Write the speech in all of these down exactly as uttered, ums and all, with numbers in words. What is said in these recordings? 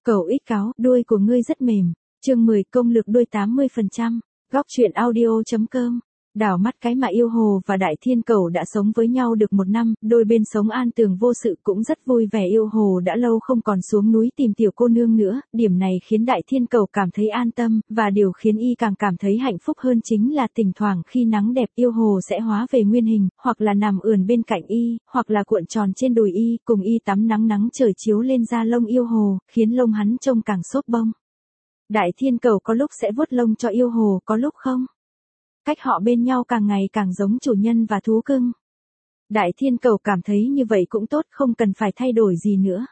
Cẩu ít cáo, đuôi của ngươi rất mềm. Chương mười, công lược đuôi tám mươi phần trăm. Góc truyện audio chấm com. Đảo mắt cái mà Yêu Hồ và Đại Thiên Cẩu đã sống với nhau được một năm, đôi bên sống an tường vô sự cũng rất vui vẻ. Yêu Hồ đã lâu không còn xuống núi tìm tiểu cô nương nữa, điểm này khiến Đại Thiên Cẩu cảm thấy an tâm, và điều khiến y càng cảm thấy hạnh phúc hơn chính là thỉnh thoảng khi nắng đẹp Yêu Hồ sẽ hóa về nguyên hình, hoặc là nằm ườn bên cạnh y, hoặc là cuộn tròn trên đùi y, cùng y tắm nắng nắng trời chiếu lên da lông Yêu Hồ, khiến lông hắn trông càng xốp bông. Đại Thiên Cẩu có lúc sẽ vuốt lông cho Yêu Hồ, có lúc không. Cách họ bên nhau càng ngày càng giống chủ nhân và thú cưng. Đại Thiên Cẩu cảm thấy như vậy cũng tốt, không cần phải thay đổi gì nữa.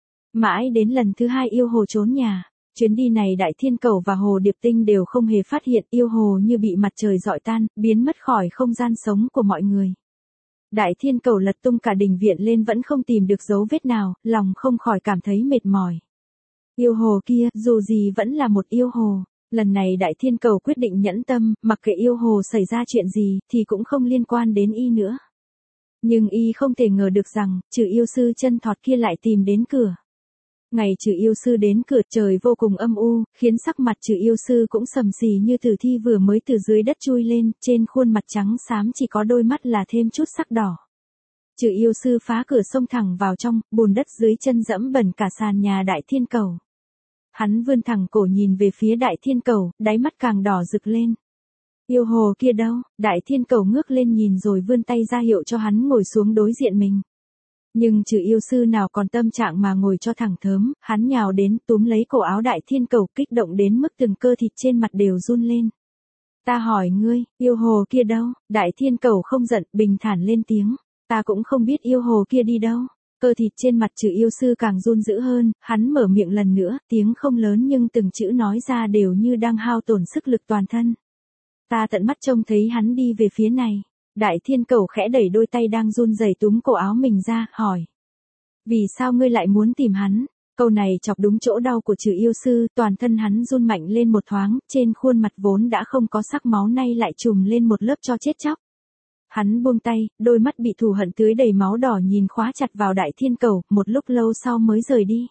Mãi đến lần thứ hai Yêu Hồ trốn nhà, chuyến đi này Đại Thiên Cẩu và Hồ Điệp Tinh đều không hề phát hiện. Yêu Hồ như bị mặt trời rọi tan, biến mất khỏi không gian sống của mọi người. Đại Thiên Cẩu lật tung cả đình viện lên vẫn không tìm được dấu vết nào, lòng không khỏi cảm thấy mệt mỏi. Yêu Hồ kia, dù gì vẫn là một Yêu Hồ. Lần này Đại Thiên Cẩu quyết định nhẫn tâm, mặc kệ Yêu Hồ xảy ra chuyện gì, thì cũng không liên quan đến y nữa. Nhưng y không thể ngờ được rằng, Trừ yêu sư chân thọt kia lại tìm đến cửa. Ngày Trừ yêu sư đến cửa, trời vô cùng âm u, khiến sắc mặt Trừ yêu sư cũng sầm sì như tử thi vừa mới từ dưới đất chui lên, trên khuôn mặt trắng xám chỉ có đôi mắt là thêm chút sắc đỏ. Trừ yêu sư phá cửa xông thẳng vào trong, bùn đất dưới chân dẫm bẩn cả sàn nhà Đại Thiên Cẩu. Hắn vươn thẳng cổ nhìn về phía Đại Thiên Cẩu, đáy mắt càng đỏ rực lên. Yêu Hồ kia đâu? Đại Thiên Cẩu ngước lên nhìn rồi vươn tay ra hiệu cho hắn ngồi xuống đối diện mình. Nhưng Trừ yêu sư nào còn tâm trạng mà ngồi cho thẳng thớm, hắn nhào đến túm lấy cổ áo Đại Thiên Cẩu, kích động đến mức từng cơ thịt trên mặt đều run lên. Ta hỏi ngươi, Yêu Hồ kia đâu? Đại Thiên Cẩu không giận, bình thản lên tiếng. Ta cũng không biết Yêu Hồ kia đi đâu. Cơ thịt trên mặt Trừ yêu sư càng run dữ hơn, hắn mở miệng lần nữa, tiếng không lớn nhưng từng chữ nói ra đều như đang hao tổn sức lực toàn thân. Ta tận mắt trông thấy hắn đi về phía này. Đại Thiên Cẩu khẽ đẩy đôi tay đang run rẩy túm cổ áo mình ra, hỏi. Vì sao ngươi lại muốn tìm hắn? Câu này chọc đúng chỗ đau của Trừ yêu sư, toàn thân hắn run mạnh lên một thoáng, trên khuôn mặt vốn đã không có sắc máu nay lại trùm lên một lớp tro chết chóc. Hắn buông tay, đôi mắt bị thù hận tưới đầy máu đỏ nhìn khóa chặt vào Đại Thiên Cẩu, một lúc lâu sau mới rời đi.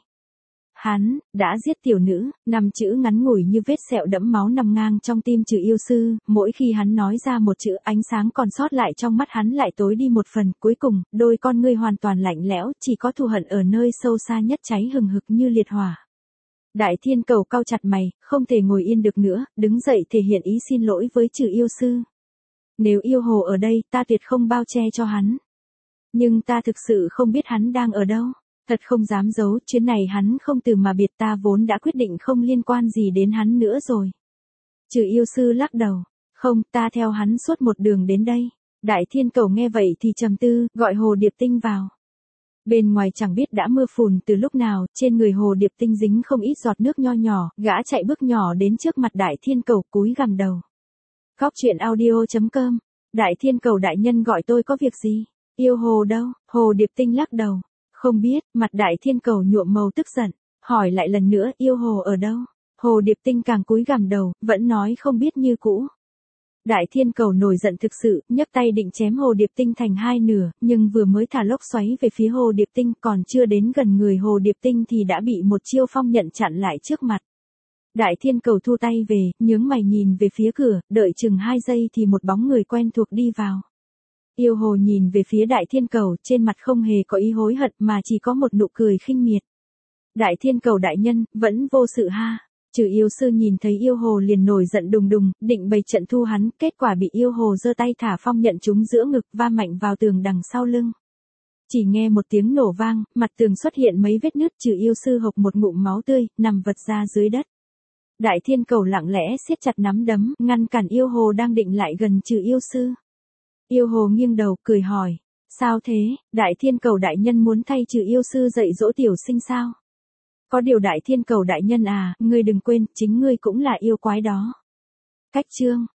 Hắn, đã giết tiểu nữ, năm chữ ngắn ngủi như vết sẹo đẫm máu nằm ngang trong tim Trừ yêu sư, mỗi khi hắn nói ra một chữ ánh sáng còn sót lại trong mắt hắn lại tối đi một phần, cuối cùng, đôi con ngươi hoàn toàn lạnh lẽo, chỉ có thù hận ở nơi sâu xa nhất cháy hừng hực như liệt hỏa. Đại Thiên Cẩu cau chặt mày, không thể ngồi yên được nữa, đứng dậy thể hiện ý xin lỗi với Trừ yêu sư. Nếu Yêu Hồ ở đây, ta tuyệt không bao che cho hắn. Nhưng ta thực sự không biết hắn đang ở đâu. Thật không dám giấu, chuyến này hắn không từ mà biệt, ta vốn đã quyết định không liên quan gì đến hắn nữa rồi. Trừ yêu sư lắc đầu. Không, ta theo hắn suốt một đường đến đây. Đại Thiên Cẩu nghe vậy thì trầm tư, gọi Hồ Điệp Tinh vào. Bên ngoài chẳng biết đã mưa phùn từ lúc nào, trên người Hồ Điệp Tinh dính không ít giọt nước nho nhỏ, gã chạy bước nhỏ đến trước mặt Đại Thiên Cẩu, cúi gằm đầu. Góc truyện audio chấm com. Đại Thiên Cẩu đại nhân gọi tôi có việc gì? Yêu Hồ đâu? Hồ Điệp Tinh lắc đầu. Không biết, mặt Đại Thiên Cẩu nhuộm màu tức giận. Hỏi lại lần nữa, Yêu Hồ ở đâu? Hồ Điệp Tinh càng cúi gằm đầu, vẫn nói không biết như cũ. Đại Thiên Cẩu nổi giận thực sự, nhấc tay định chém Hồ Điệp Tinh thành hai nửa, nhưng vừa mới thả lốc xoáy về phía Hồ Điệp Tinh, còn chưa đến gần người Hồ Điệp Tinh thì đã bị một chiêu phong nhận chặn lại trước mặt. Đại Thiên Cẩu thu tay về, nhướng mày nhìn về phía cửa, đợi chừng hai giây thì một bóng người quen thuộc đi vào. Yêu Hồ nhìn về phía Đại Thiên Cẩu, trên mặt không hề có ý hối hận mà chỉ có một nụ cười khinh miệt. Đại Thiên Cẩu đại nhân, vẫn vô sự ha. Trừ yêu sư nhìn thấy Yêu Hồ liền nổi giận đùng đùng, định bày trận thu hắn, kết quả bị Yêu Hồ giơ tay thả phong nhận trúng giữa ngực, va mạnh vào tường đằng sau lưng. Chỉ nghe một tiếng nổ vang, mặt tường xuất hiện mấy vết nứt, Trừ yêu sư hộc một ngụm máu tươi, nằm vật ra dưới đất. Đại Thiên Cẩu lặng lẽ siết chặt nắm đấm, ngăn cản Yêu Hồ đang định lại gần Trừ yêu sư. Yêu Hồ nghiêng đầu, cười hỏi. Sao thế? Đại Thiên Cẩu đại nhân muốn thay Trừ yêu sư dạy dỗ tiểu sinh sao? Có điều Đại Thiên Cẩu đại nhân à, ngươi đừng quên, chính ngươi cũng là yêu quái đó. Cách chương.